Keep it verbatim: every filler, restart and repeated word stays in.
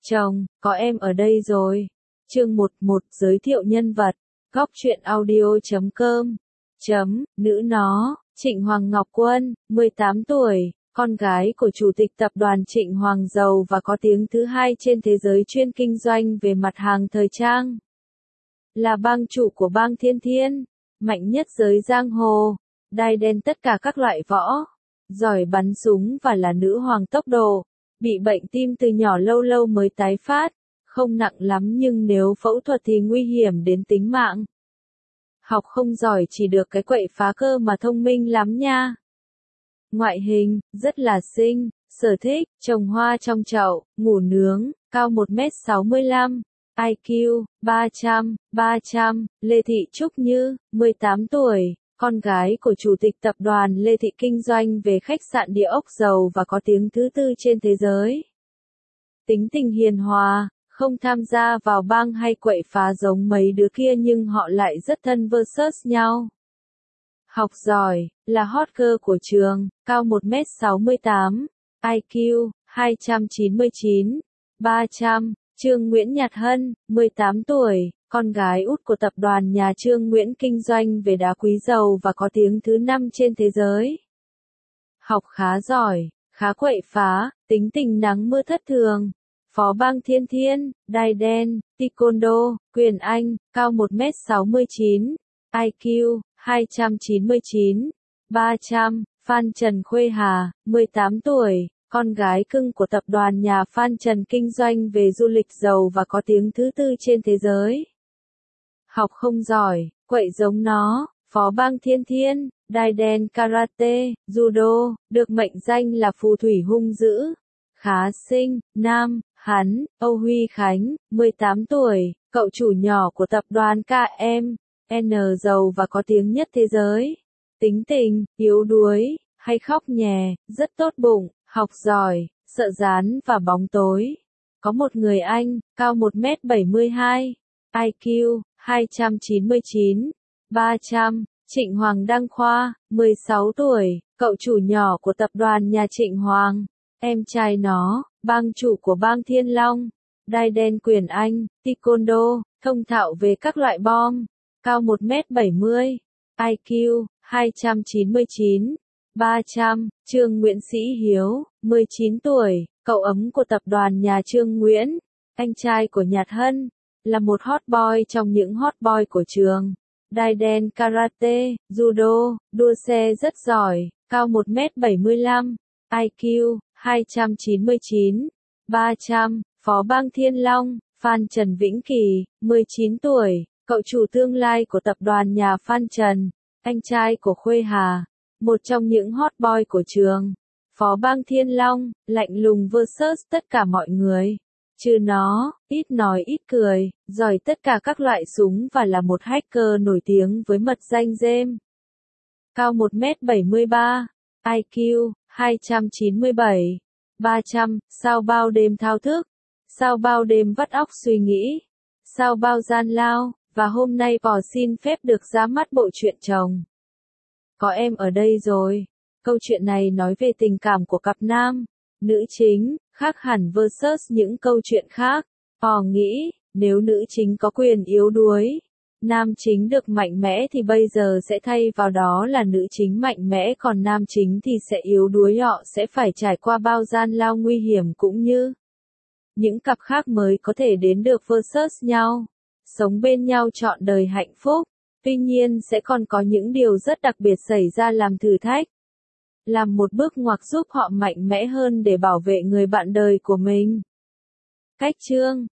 Chồng, có em ở đây rồi. Chương một một giới thiệu nhân vật. Góc truyện audio chấm com. Chấm, nữ nó, Trịnh Hoàng Ngọc Quân, mười tám tuổi, con gái của Chủ tịch Tập đoàn Trịnh Hoàng giàu và có tiếng thứ hai trên thế giới chuyên kinh doanh về mặt hàng thời trang. Là bang chủ của bang Thiên Thiên, mạnh nhất giới giang hồ, đai đen tất cả các loại võ, giỏi bắn súng và là nữ hoàng tốc độ. Bị bệnh tim từ nhỏ lâu lâu mới tái phát, không nặng lắm nhưng nếu phẫu thuật thì nguy hiểm đến tính mạng. Học không giỏi chỉ được cái quậy phá cơ mà thông minh lắm nha. Ngoại hình, rất là xinh, sở thích, trồng hoa trong chậu, ngủ nướng, cao một mét sáu mươi lăm, i kiu, ba trăm, ba trăm, Lê Thị Trúc Như, mười tám tuổi. Con gái của Chủ tịch Tập đoàn Lê Thị kinh doanh về khách sạn địa ốc giàu và có tiếng thứ tư trên thế giới. Tính tình hiền hòa, không tham gia vào bang hay quậy phá giống mấy đứa kia nhưng họ lại rất thân versus nhau. Học giỏi, là hot girl của trường, cao một mét sáu mươi tám, i kiu, hai trăm chín mươi chín, ba trăm. Trương Nguyễn Nhật Hân, mười tám tuổi. Con gái út của tập đoàn nhà Trương Nguyễn kinh doanh về đá quý giàu và có tiếng thứ năm trên thế giới. Học khá giỏi, khá quậy phá, tính tình nắng mưa thất thường. Phó bang Thiên Thiên, đai đen, taekwondo, quyền Anh, cao một mét sáu mươi chín, i kiu, hai trăm chín mươi chín, ba trăm. Phan Trần Khuê Hà, mười tám tuổi. Con gái cưng của tập đoàn nhà Phan Trần kinh doanh về du lịch giàu và có tiếng thứ tư trên thế giới. Học không giỏi, quậy giống nó, phó bang Thiên Thiên, đai đen karate, judo, được mệnh danh là phù thủy hung dữ. Khá xinh, nam, hắn, Âu Huy Khánh, mười tám tuổi, cậu chủ nhỏ của tập đoàn ca em en giàu và có tiếng nhất thế giới. Tính tình, yếu đuối, hay khóc nhè, rất tốt bụng, học giỏi, sợ rán và bóng tối. Có một người anh, cao một mét bảy mươi hai, i kiu, hai trăm chín mươi chín, ba trăm. Trịnh Hoàng Đăng Khoa, mười sáu tuổi, cậu chủ nhỏ của tập đoàn nhà Trịnh Hoàng. Em trai nó, bang chủ của bang Thiên Long. Đai đen quyền Anh, taekwondo, thông thạo về các loại bom. Cao một mét bảy mươi, i kiu, hai trăm chín mươi chín, ba trăm. Trương Nguyễn Sĩ Hiếu, mười chín tuổi, cậu ấm của tập đoàn nhà Trương Nguyễn. Anh trai của Nhật Hân, là một hot boy trong những hot boy của trường. Đai đen karate, judo, đua xe rất giỏi, cao một mét bảy mươi lăm, i kiu, hai trăm chín mươi chín, ba trăm. Phó bang Thiên Long, Phan Trần Vĩnh Kỳ, mười chín tuổi, cậu chủ tương lai của tập đoàn nhà Phan Trần, anh trai của Khuê Hà, một trong những hot boy của trường. Phó bang Thiên Long, lạnh lùng versus tất cả mọi người. Chứ nó, ít nói ít cười, giỏi tất cả các loại súng và là một hacker nổi tiếng với mật danh James. Cao một mét bảy mươi ba, i kiu, hai trăm chín mươi bảy, ba trăm. Sao bao đêm thao thức, sao bao đêm vắt óc suy nghĩ, sao bao gian lao, và hôm nay bỏ xin phép được ra mắt bộ truyện chồng. Có em ở đây rồi. Câu chuyện này nói về tình cảm của cặp nam, nữ chính, khác hẳn versus những câu chuyện khác. Họ nghĩ, nếu nữ chính có quyền yếu đuối, nam chính được mạnh mẽ thì bây giờ sẽ thay vào đó là nữ chính mạnh mẽ còn nam chính thì sẽ yếu đuối, họ sẽ phải trải qua bao gian lao nguy hiểm cũng như những cặp khác mới có thể đến được versus nhau, sống bên nhau trọn đời hạnh phúc. Tuy nhiên sẽ còn có những điều rất đặc biệt xảy ra làm thử thách, làm một bước ngoặt giúp họ mạnh mẽ hơn để bảo vệ người bạn đời của mình. Cách chương